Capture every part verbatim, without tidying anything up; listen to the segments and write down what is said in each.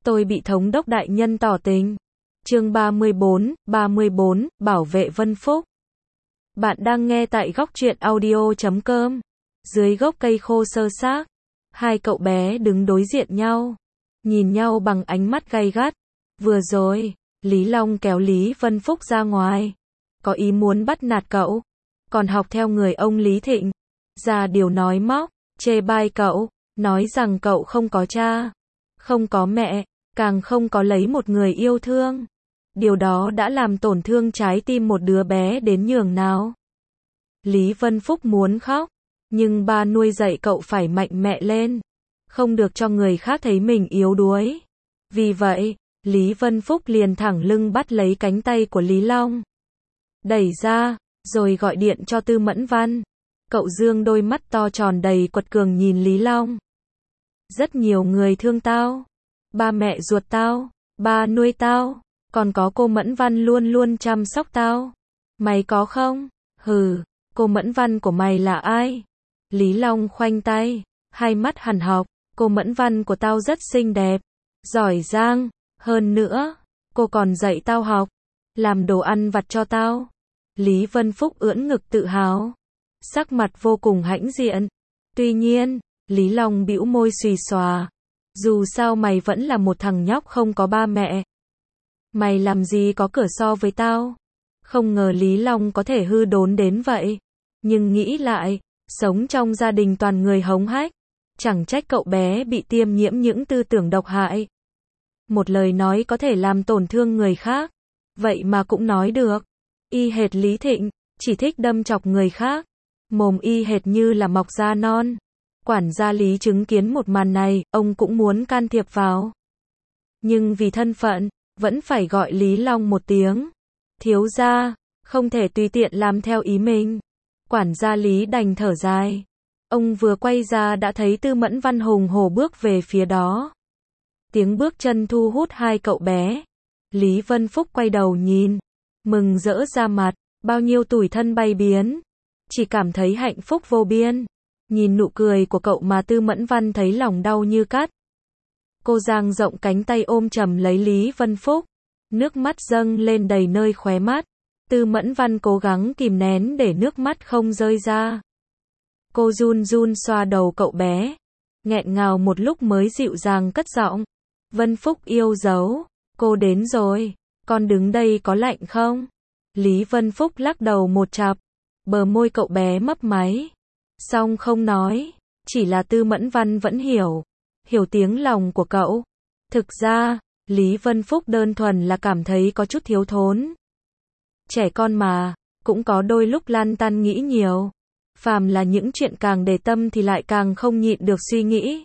Tôi bị thống đốc đại nhân tỏ tình. Chương ba mươi bốn, ba mươi bốn, bảo vệ Vân Phúc. Bạn đang nghe tại góc truyện audio chấm com. Dưới gốc cây khô sơ xác, hai cậu bé đứng đối diện nhau, nhìn nhau bằng ánh mắt gay gắt. Vừa rồi, Lý Long kéo Lý Vân Phúc ra ngoài, có ý muốn bắt nạt cậu, còn học theo người ông Lý Thịnh, ra điều nói móc, chê bai cậu, nói rằng cậu không có cha, không có mẹ, càng không có lấy một người yêu thương. Điều đó đã làm tổn thương trái tim một đứa bé đến nhường nào. Lý Vân Phúc muốn khóc, nhưng ba nuôi dạy cậu phải mạnh mẽ lên, không được cho người khác thấy mình yếu đuối. Vì vậy, Lý Vân Phúc liền thẳng lưng bắt lấy cánh tay của Lý Long, đẩy ra, rồi gọi điện cho Tư Mẫn Văn. Cậu dương đôi mắt to tròn đầy quật cường nhìn Lý Long. Rất nhiều người thương tao, ba mẹ ruột tao, ba nuôi tao, còn có cô Mẫn Văn luôn luôn chăm sóc tao. Mày có không? Hừ, cô Mẫn Văn của mày là ai? Lý Long khoanh tay, hai mắt hằn học. Cô Mẫn Văn của tao rất xinh đẹp, giỏi giang, hơn nữa, cô còn dạy tao học, làm đồ ăn vặt cho tao. Lý Vân Phúc ưỡn ngực tự hào, sắc mặt vô cùng hãnh diện. Tuy nhiên, Lý Long bĩu môi xùy xòa, dù sao mày vẫn là một thằng nhóc không có ba mẹ. Mày làm gì có cửa so với tao? Không ngờ Lý Long có thể hư đốn đến vậy. Nhưng nghĩ lại, sống trong gia đình toàn người hống hách, chẳng trách cậu bé bị tiêm nhiễm những tư tưởng độc hại. Một lời nói có thể làm tổn thương người khác, vậy mà cũng nói được. Y hệt Lý Thịnh, chỉ thích đâm chọc người khác, mồm y hệt như là mọc da non. Quản gia Lý chứng kiến một màn này, ông cũng muốn can thiệp vào. Nhưng vì thân phận, vẫn phải gọi Lý Long một tiếng thiếu gia, không thể tùy tiện làm theo ý mình. Quản gia Lý đành thở dài. Ông vừa quay ra đã thấy Tư Mẫn Văn hùng hổ bước về phía đó. Tiếng bước chân thu hút hai cậu bé. Lý Vân Phúc quay đầu nhìn, mừng rỡ ra mặt, bao nhiêu tủi thân bay biến, chỉ cảm thấy hạnh phúc vô biên. Nhìn nụ cười của cậu mà Tư Mẫn Văn thấy lòng đau như cắt. Cô dang rộng cánh tay ôm chầm lấy Lý Vân Phúc, nước mắt dâng lên đầy nơi khóe mắt. Tư Mẫn Văn cố gắng kìm nén để nước mắt không rơi ra. Cô run run xoa đầu cậu bé, nghẹn ngào một lúc mới dịu dàng cất giọng. Vân Phúc yêu dấu, cô đến rồi, con đứng đây có lạnh không? Lý Vân Phúc lắc đầu một chặp, bờ môi cậu bé mấp máy, song không nói, chỉ là Tư Mẫn Văn vẫn hiểu, hiểu tiếng lòng của cậu. Thực ra, Lý Vân Phúc đơn thuần là cảm thấy có chút thiếu thốn. Trẻ con mà, cũng có đôi lúc lăn tăn nghĩ nhiều. Phàm là những chuyện càng để tâm thì lại càng không nhịn được suy nghĩ.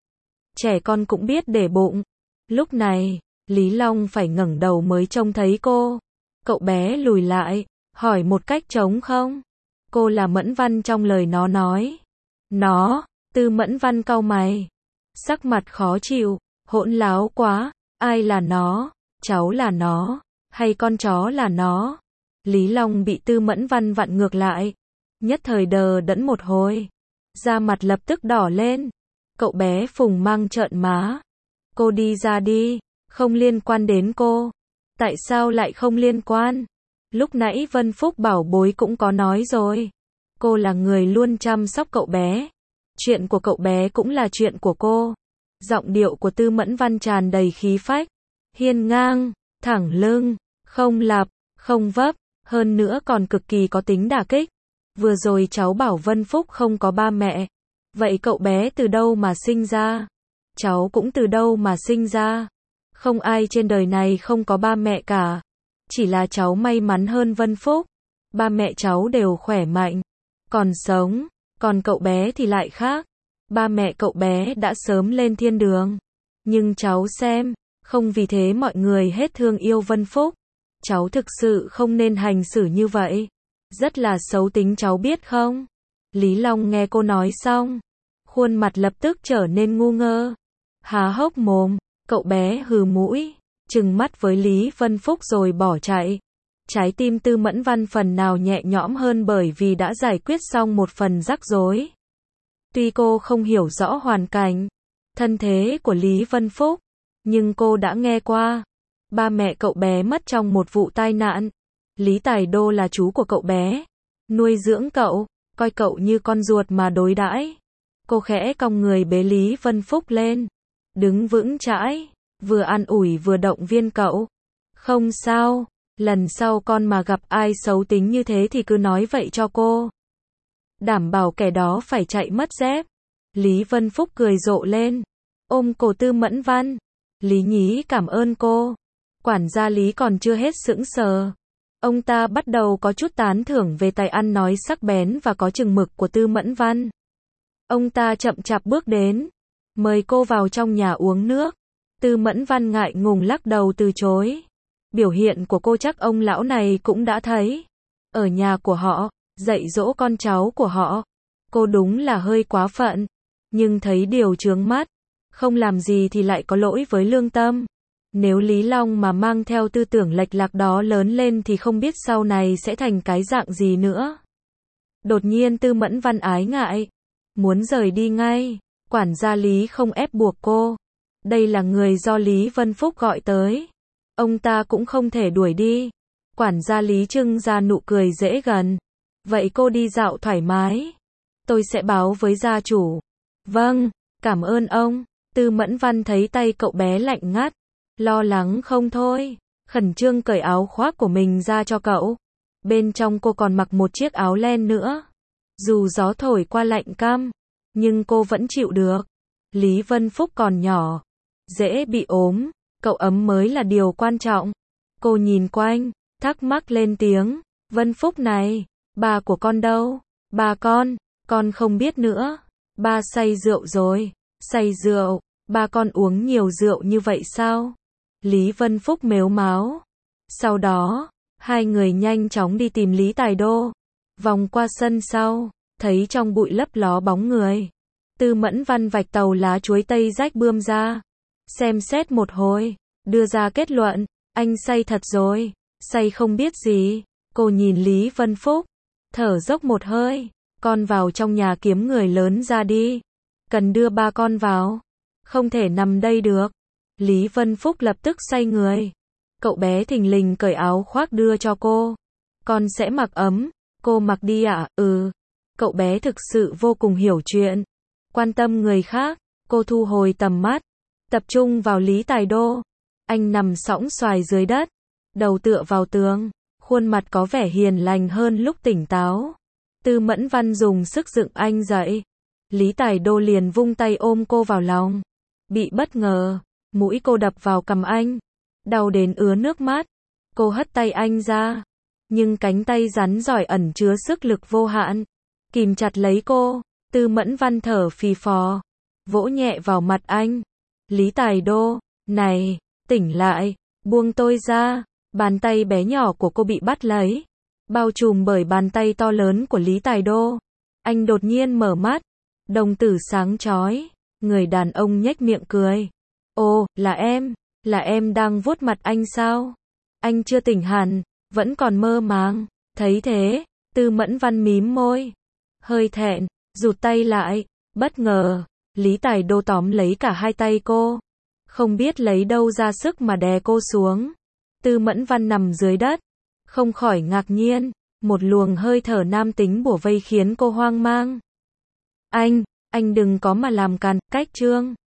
Trẻ con cũng biết để bụng. Lúc này, Lý Long phải ngẩng đầu mới trông thấy cô. Cậu bé lùi lại, hỏi một cách trống không. Cô là Mẫn Văn trong lời nó nói. Nó, Tư Mẫn Văn cau mày, sắc mặt khó chịu, hỗn láo quá, ai là nó, cháu là nó, hay con chó là nó? Lý Long bị Tư Mẫn Văn vặn ngược lại, nhất thời đờ đẫn một hồi, da mặt lập tức đỏ lên. Cậu bé phùng mang trợn má. Cô đi ra đi, không liên quan đến cô. Tại sao lại không liên quan? Lúc nãy Vân Phúc bảo bối cũng có nói rồi. Cô là người luôn chăm sóc cậu bé. Chuyện của cậu bé cũng là chuyện của cô. Giọng điệu của Tư Mẫn Văn tràn đầy khí phách, hiên ngang, thẳng lưng, không lặp, không vấp, hơn nữa còn cực kỳ có tính đả kích. Vừa rồi cháu bảo Vân Phúc không có ba mẹ. Vậy cậu bé từ đâu mà sinh ra? Cháu cũng từ đâu mà sinh ra? Không ai trên đời này không có ba mẹ cả. Chỉ là cháu may mắn hơn Vân Phúc. Ba mẹ cháu đều khỏe mạnh, còn sống. Còn cậu bé thì lại khác. Ba mẹ cậu bé đã sớm lên thiên đường. Nhưng cháu xem, không vì thế mọi người hết thương yêu Vân Phúc. Cháu thực sự không nên hành xử như vậy. Rất là xấu tính cháu biết không? Lý Long nghe cô nói xong, khuôn mặt lập tức trở nên ngu ngơ, há hốc mồm. Cậu bé hừ mũi, trừng mắt với Lý Vân Phúc rồi bỏ chạy. Trái tim Tư Mẫn Văn phần nào nhẹ nhõm hơn bởi vì đã giải quyết xong một phần rắc rối. Tuy cô không hiểu rõ hoàn cảnh, thân thế của Lý Vân Phúc, nhưng cô đã nghe qua. Ba mẹ cậu bé mất trong một vụ tai nạn. Lý Tài Đô là chú của cậu bé, nuôi dưỡng cậu, coi cậu như con ruột mà đối đãi. Cô khẽ cong người bế Lý Vân Phúc lên, đứng vững chãi, vừa an ủi vừa động viên cậu. Không sao, lần sau con mà gặp ai xấu tính như thế thì cứ nói vậy cho cô. Đảm bảo kẻ đó phải chạy mất dép. Lý Vân Phúc cười rộ lên, ôm cổ Tư Mẫn Văn. Lý nhí cảm ơn cô. Quản gia Lý còn chưa hết sững sờ. Ông ta bắt đầu có chút tán thưởng về tài ăn nói sắc bén và có chừng mực của Tư Mẫn Văn. Ông ta chậm chạp bước đến, mời cô vào trong nhà uống nước. Tư Mẫn Văn ngại ngùng lắc đầu từ chối. Biểu hiện của cô chắc ông lão này cũng đã thấy. Ở nhà của họ, dạy dỗ con cháu của họ, cô đúng là hơi quá phận. Nhưng thấy điều chướng mắt, không làm gì thì lại có lỗi với lương tâm. Nếu Lý Long mà mang theo tư tưởng lệch lạc đó lớn lên thì không biết sau này sẽ thành cái dạng gì nữa. Đột nhiên Tư Mẫn Văn ái ngại, muốn rời đi ngay. Quản gia Lý không ép buộc cô. Đây là người do Lý Vân Phúc gọi tới. Ông ta cũng không thể đuổi đi. Quản gia Lý trưng ra nụ cười dễ gần. Vậy cô đi dạo thoải mái. Tôi sẽ báo với gia chủ. Vâng, cảm ơn ông. Tư Mẫn Văn thấy tay cậu bé lạnh ngắt. Lo lắng không thôi. Khẩn trương cởi áo khoác của mình ra cho cậu. Bên trong cô còn mặc một chiếc áo len nữa. Dù gió thổi qua lạnh căm, nhưng cô vẫn chịu được. Lý Vân Phúc còn nhỏ, dễ bị ốm. Cậu ấm mới là điều quan trọng. Cô nhìn quanh, thắc mắc lên tiếng. Vân Phúc này, ba của con đâu? Ba con, con không biết nữa. Ba say rượu rồi. Say rượu, ba con uống nhiều rượu như vậy sao? Lý Vân Phúc mếu máo. Sau đó, hai người nhanh chóng đi tìm Lý Tài Đô. Vòng qua sân sau, thấy trong bụi lấp ló bóng người. Tư Mẫn Văn vạch tàu lá chuối tây rách bươm ra. Xem xét một hồi, đưa ra kết luận, anh say thật rồi, say không biết gì. Cô nhìn Lý Vân Phúc, thở dốc một hơi, con vào trong nhà kiếm người lớn ra đi. Cần đưa ba con vào, không thể nằm đây được. Lý Vân Phúc lập tức xoay người. Cậu bé thình lình cởi áo khoác đưa cho cô. Con sẽ mặc ấm, cô mặc đi ạ, à? Ừ. Cậu bé thực sự vô cùng hiểu chuyện, quan tâm người khác. Cô thu hồi tầm mắt, tập trung vào Lý Tài Đô. Anh nằm sõng xoài dưới đất, đầu tựa vào tường, khuôn mặt có vẻ hiền lành hơn lúc tỉnh táo. Tư Mẫn Văn dùng sức dựng anh dậy. Lý Tài Đô liền vung tay ôm cô vào lòng. Bị bất ngờ, mũi cô đập vào cằm anh, đau đến ứa nước mắt. Cô hất tay anh ra, nhưng cánh tay rắn giỏi ẩn chứa sức lực vô hạn, kìm chặt lấy cô. Tư Mẫn Văn thở phì phò, vỗ nhẹ vào mặt anh. Lý Tài Đô, này, tỉnh lại, buông tôi ra. Bàn tay bé nhỏ của cô bị bắt lấy, bao trùm bởi bàn tay to lớn của Lý Tài Đô. Anh đột nhiên mở mắt, đồng tử sáng chói. Người đàn ông nhếch miệng cười. Ồ, là em, là em đang vuốt mặt anh sao? Anh chưa tỉnh hẳn, vẫn còn mơ màng. Thấy thế, Tư Mẫn Văn mím môi, hơi thẹn, rụt tay lại. Bất ngờ, Lý Tài Đô tóm lấy cả hai tay cô, không biết lấy đâu ra sức mà đè cô xuống. Tư Mẫn Văn nằm dưới đất, không khỏi ngạc nhiên. Một luồng hơi thở nam tính bủa vây khiến cô hoang mang. Anh, anh đừng có mà làm càn, cách trương.